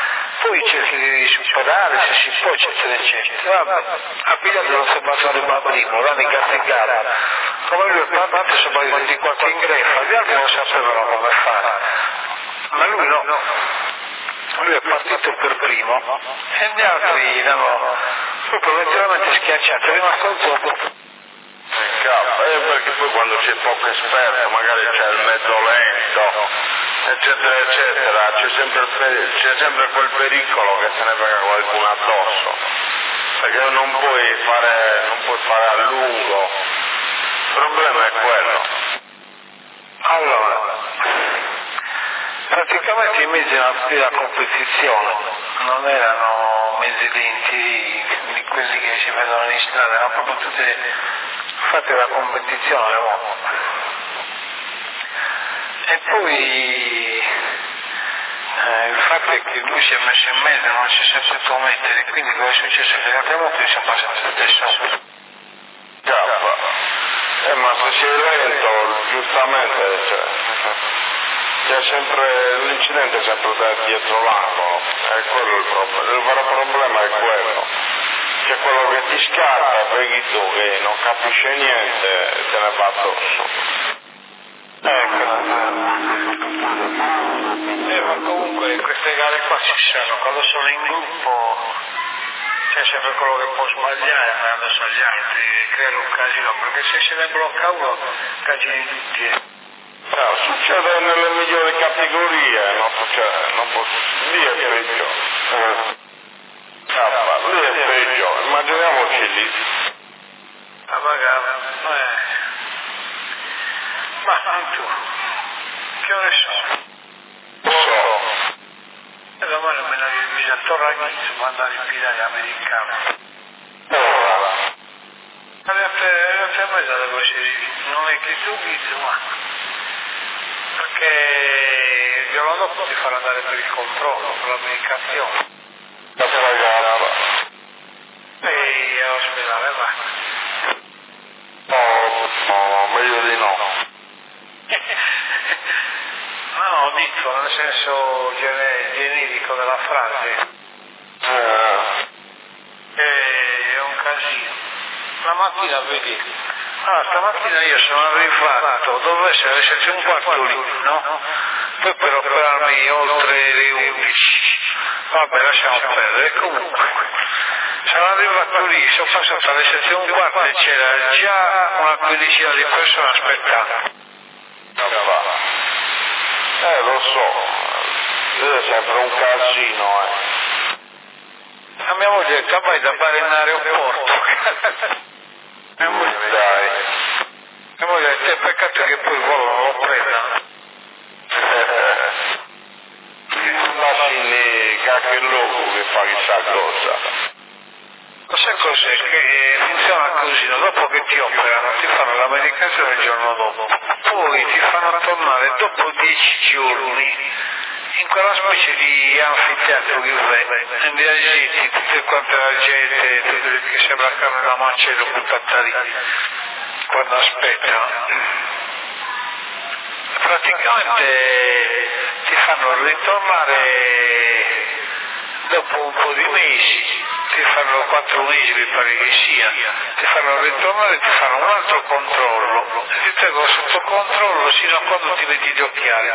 poi cerchi di superare se si può, eccetera, eccetera. Vabbè, a pigliare non si può fare il primo, l'hanno ingastigato. Come lui è partito, sono partito di qualche ingresso, gli altri non sapevano come fare. Ma lui no. Lui è partito per primo e gli altri l'hanno proprio letteralmente schiacciato, è rimasto zoppo. Eh, perché poi quando c'è poco esperto, magari c'è il mezzo lento, eccetera, eccetera, c'è sempre, il per- c'è sempre quel pericolo che se ne pega qualcuno addosso, perché non puoi fare, non puoi fare a lungo, il problema è quello. Allora, praticamente i mezzi della competizione non erano mezzi lenti di quelli che si vedono in strada, erano proprio tutte fatte da competizione. No? E poi eh, il fatto è che lui si è messo in mezzo, non si è saputo mettere, quindi cosa è successo? Che le altre volte siamo passati stesso. Eh, ma se sei lento, giustamente, cioè, c'è sempre, l'incidente è sempre da dietro l'angolo, è quello il problema, il vero problema è quello, che quello che ti scatta, preghi tu che non capisce niente e te ne va addosso. Ecco. Eh, ma comunque queste gare qua ci sono, quando sono in gruppo c'è sempre quello che può sbagliare andando sugli altri, creare un casino, perché se se ne blocca uno, casini tutti. No, succede nelle migliori categorie, non succede, non può, lì è peggio. Eh. Ah, lì è peggio, immaginiamoci lì. Ma magari, eh. Ma tu, che ore sono? So. E domani me la divisa torna a Ghizzo, manda in pilare americano. Ora. Alle altre mezza devo essere, non è che tu Ghizzo, ma perché il giorno dopo ti farà andare per il controllo, per la medicazione. La ragazza. E all'ospedale va. No, no, meglio di no. No, dico, nel senso generico della frase. Eh. È un casino. La mattina vedi, ah, stamattina io sono arrivato, dovevo essere alle sette e un quarto lì, no? Poi per operarmi oltre le undici. Vabbè, lasciamo perdere. Comunque, sono arrivato lì, sono passato alle sette e un quarto e c'era già una quindicina di persone aspettando. Eh, lo so, è sempre un casino, eh. A mia moglie ha detto, vai da fare in aeroporto. Mia moglie, Dai. mia moglie ha detto, è peccato che poi il volo non lo prenda. Lasci lì, cacchio il loco che fa chissà cosa. Ma sai cos'è? Che funziona così, no? Dopo che ti operano ti fanno la medicazione il giorno dopo, poi ti fanno tornare dopo dieci giorni in quella specie di anfiteatro che vede, in viaggetti, tutte quante la gente, tutte, che sembra carne da macello buttata lì, quando aspettano. Praticamente ti fanno ritornare dopo un po' di mesi, ti fanno quattro mesi mi pare che sia, ti fanno ritornare e ti fanno un altro controllo e ti tengono sotto controllo sino a quando ti vedi gli occhiali.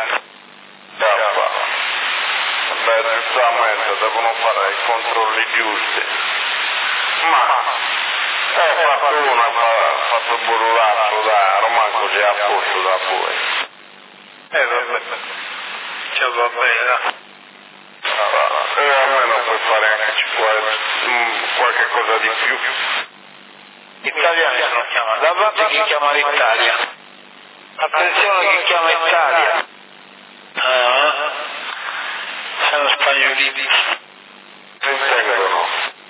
Beh, giustamente, devono fare i controlli giusti. Ma, eh, fatto uno, ha fatto il burulazzo, dai, Romanco già a posto da voi. Eh vabbè, ciao va bene. E almeno puoi fare anche ci può, mm, qualche cosa di più. Italiani se lo chiamano, davanti chi chiama l'Italia. Attenzione chi chiama Italia. Ah, sono spagnoliti. Intendono.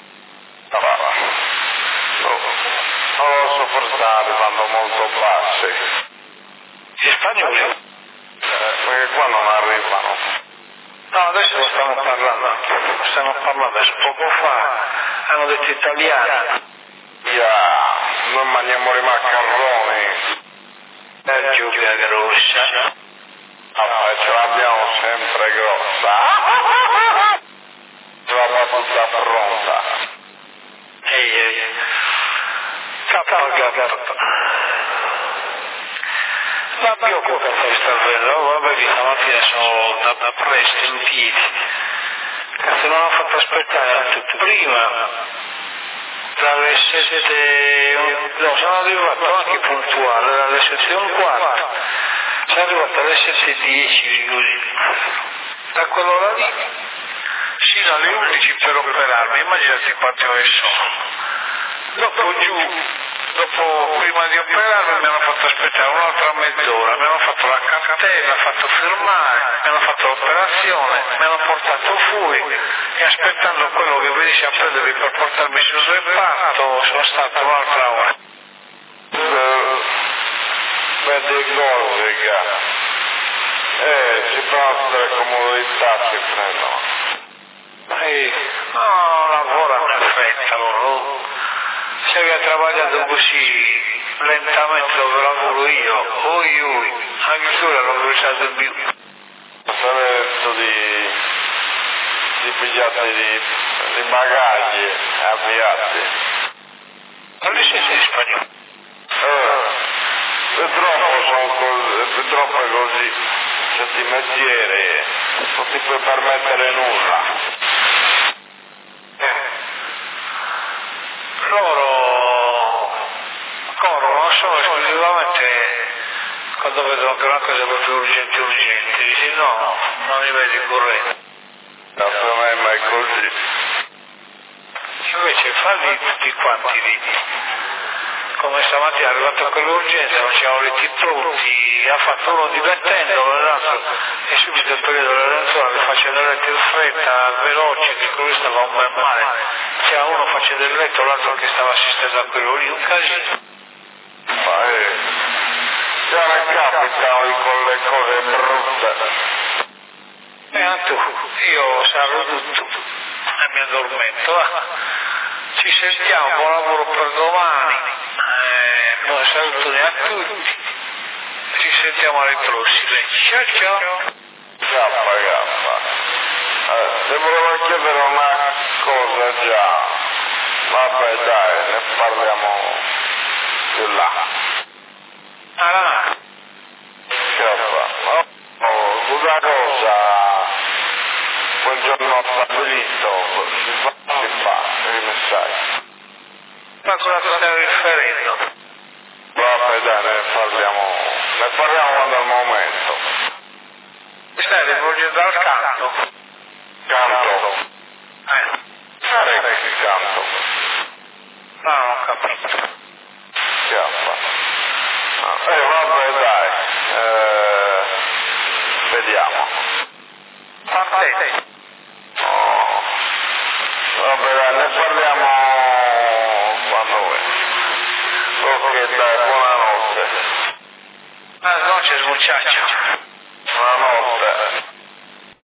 No. Non lo so, forse stanno arrivando molto bassi. Gli spagnoli? Eh, perché qua non arrivano. No, adesso lo stiamo parlando, stiamo parlando, adesso poco fa hanno detto italiani. Yeah, noi mangiamo i maccheroni. La giuga grossa. Ah, ce l'abbiamo sempre grossa. arresto in piedi, cazzo non ho fatto aspettare tutto. Prima dalle sette, no, sono arrivato anche puntuale, dalle sette e un quarto, sono arrivato alle sette e dieci così, da quell'ora lì sino alle undici per operarmi, immaginate quante ore sono. Dopo giù, dopo, prima di operarmi mi hanno fatto aspettare un'altra mezz'ora, mi hanno fatto la cartella, mi hanno fatto firmare, mi hanno fatto l'operazione, mi hanno portato fuori e aspettando quello che venisse a prendermi per portarmi sul reparto sono stato un'altra ora. Vedi cose che eh, si possono delle comodità si prendono. Eh, no, lavorano in fretta loro. Se aveva travagliato così lentamente dove lavoro io, oi oi, anche solo non ho stato più. Sarei detto di, di pigliati di, di bagagli e avviati. Non li senti in spagnolo? Eh, purtroppo sono così, purtroppo è così, certi mestieri non ti puoi permettere nulla. Loro, loro non sono esclusivamente quando vedono che una cosa è proprio urgente urgente, dici no, non mi vedi correndo. No, per me ma è così. Invece farli tutti quanti lì, come stamattina è arrivato quell'urgenza, non c'erano letti pronti, ha fatto uno dimettendo, l'altro e subito il periodo delle lenzuola facendo il letto in fretta, veloce, che quello stava un bel male. C'era uno facendo il letto, l'altro che stava assistendo a quello lì, un casino. Ma eh, già ne capitano di quelle cose brutte. E anche io sarò tutto e mi addormento. Va. Ci sentiamo, buon lavoro per domani. Eh, buon saluto a tutti. Ci sentiamo alle prossime. Ciao ciao. Gappa, gappa. Eh, ti volevo chiedere una cosa già. Vabbè dai, ne parliamo più là. Ah, Gappa. Oh, una cosa, quel giorno stabilito, si fa, si fa, che ne sai. ma cosa ti stai riferendo? Vabbè dai, ne parliamo, ne parliamo quando è il momento. Mi stai rivolgendo al canto? Canto. Eh, Parecchi canto. no, non ho capito. Chiappa. Eh vabbè dai, eh, vediamo. Partete. Oh. Vabbè dai, ne parliamo quando vuoi. Ok dai, buonanotte. Buenas noches, muchacho. Buonanotte.